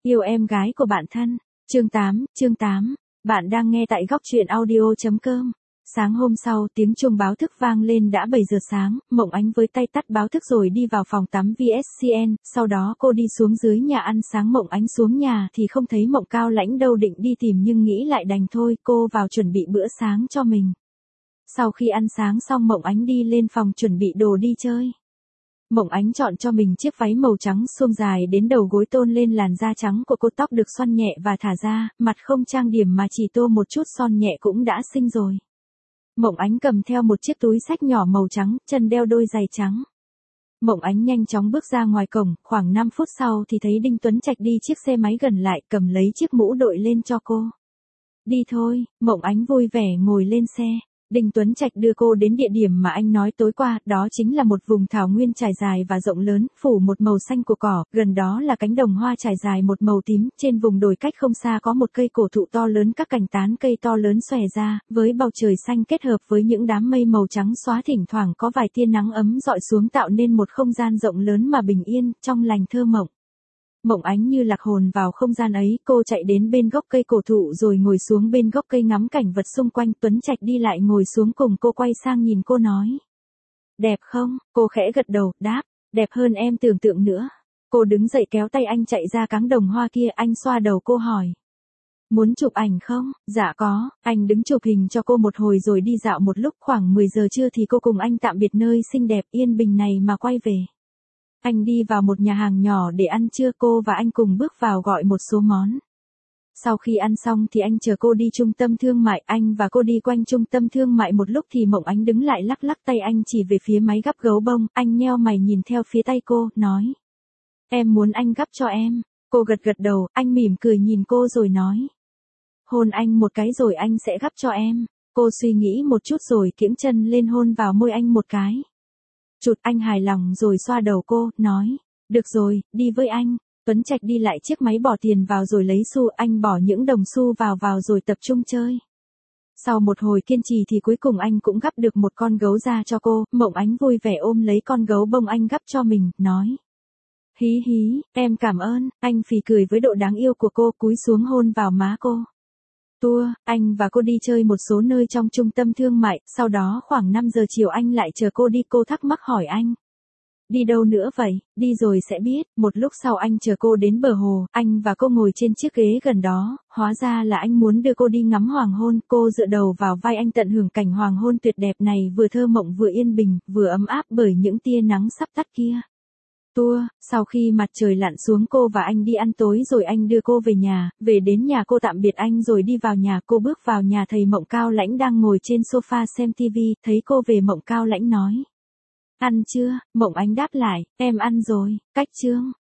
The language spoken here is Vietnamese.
Yêu em gái của bạn thân. Chương 8. Bạn đang nghe tại góc truyện audio.com. Sáng hôm sau, tiếng chuông báo thức vang lên đã 7 giờ sáng, Mộng Ánh với tay tắt báo thức rồi đi vào phòng tắm VSCN, sau đó cô đi xuống dưới nhà ăn sáng. Mộng Ánh xuống nhà thì không thấy Mộng Cao Lãnh đâu, định đi tìm nhưng nghĩ lại đành thôi, cô vào chuẩn bị bữa sáng cho mình. Sau khi ăn sáng xong, Mộng Ánh đi lên phòng chuẩn bị đồ đi chơi. Mộng Ánh chọn cho mình chiếc váy màu trắng suông dài đến đầu gối, tôn lên làn da trắng của cô, tóc được xoăn nhẹ và thả ra, mặt không trang điểm mà chỉ tô một chút son nhẹ cũng đã xinh rồi. Mộng Ánh cầm theo một chiếc túi xách nhỏ màu trắng, chân đeo đôi giày trắng. Mộng Ánh nhanh chóng bước ra ngoài cổng, khoảng 5 phút sau thì thấy Đinh Tuấn Trạch đi chiếc xe máy gần lại, cầm lấy chiếc mũ đội lên cho cô. Đi thôi, Mộng Ánh vui vẻ ngồi lên xe. Đinh Tuấn Trạch đưa cô đến địa điểm mà anh nói tối qua, đó chính là một vùng thảo nguyên trải dài và rộng lớn, phủ một màu xanh của cỏ, gần đó là cánh đồng hoa trải dài một màu tím, trên vùng đồi cách không xa có một cây cổ thụ to lớn, các cành tán cây to lớn xòe ra, với bầu trời xanh kết hợp với những đám mây màu trắng xóa, thỉnh thoảng có vài tia nắng ấm rọi xuống tạo nên một không gian rộng lớn mà bình yên, trong lành thơ mộng. Mộng Ánh như lạc hồn vào không gian ấy, cô chạy đến bên gốc cây cổ thụ rồi ngồi xuống bên gốc cây ngắm cảnh vật xung quanh. Tuấn Trạch đi lại ngồi xuống cùng cô, quay sang nhìn cô nói. Đẹp không? Cô khẽ gật đầu, đáp, đẹp hơn em tưởng tượng nữa. Cô đứng dậy kéo tay anh chạy ra cánh đồng hoa kia, anh xoa đầu cô hỏi. Muốn chụp ảnh không? Dạ có. Anh đứng chụp hình cho cô một hồi rồi đi dạo một lúc, khoảng 10 giờ trưa thì cô cùng anh tạm biệt nơi xinh đẹp yên bình này mà quay về. Anh đi vào một nhà hàng nhỏ để ăn trưa, cô và anh cùng bước vào gọi một số món. Sau khi ăn xong thì anh chờ cô đi trung tâm thương mại, anh và cô đi quanh trung tâm thương mại một lúc thì Mộng Ánh đứng lại lắc lắc tay, anh chỉ về phía máy gắp gấu bông, anh nheo mày nhìn theo phía tay cô, nói. Em muốn anh gắp cho em. Cô gật gật đầu, anh mỉm cười nhìn cô rồi nói. Hôn anh một cái rồi anh sẽ gắp cho em. Cô suy nghĩ một chút rồi kiễng chân lên hôn vào môi anh một cái. Chụt, anh hài lòng rồi xoa đầu cô, nói, được rồi, đi với anh. Tuấn Trạch đi lại chiếc máy bỏ tiền vào rồi lấy xu, anh bỏ những đồng xu vào rồi tập trung chơi. Sau một hồi kiên trì thì cuối cùng anh cũng gắp được một con gấu ra cho cô. Mộng Ánh vui vẻ ôm lấy con gấu bông anh gắp cho mình, nói. Hí hí, em cảm ơn. Anh phì cười với độ đáng yêu của cô, cúi xuống hôn vào má cô. Anh và cô đi chơi một số nơi trong trung tâm thương mại, sau đó khoảng 5 giờ chiều anh lại chờ cô đi, cô thắc mắc hỏi anh. Đi đâu nữa vậy? Đi rồi sẽ biết. Một lúc sau anh chờ cô đến bờ hồ, anh và cô ngồi trên chiếc ghế gần đó, hóa ra là anh muốn đưa cô đi ngắm hoàng hôn, cô dựa đầu vào vai anh tận hưởng cảnh hoàng hôn tuyệt đẹp này, vừa thơ mộng vừa yên bình, vừa ấm áp bởi những tia nắng sắp tắt kia. Sau khi mặt trời lặn xuống cô và anh đi ăn tối rồi anh đưa cô về nhà, về đến nhà cô tạm biệt anh rồi đi vào nhà. Cô bước vào nhà thấy Mộng Cao Lãnh đang ngồi trên sofa xem TV, thấy cô về Mộng Cao Lãnh nói. Ăn chưa? Mộng Ánh đáp lại, em ăn rồi. Cách chương.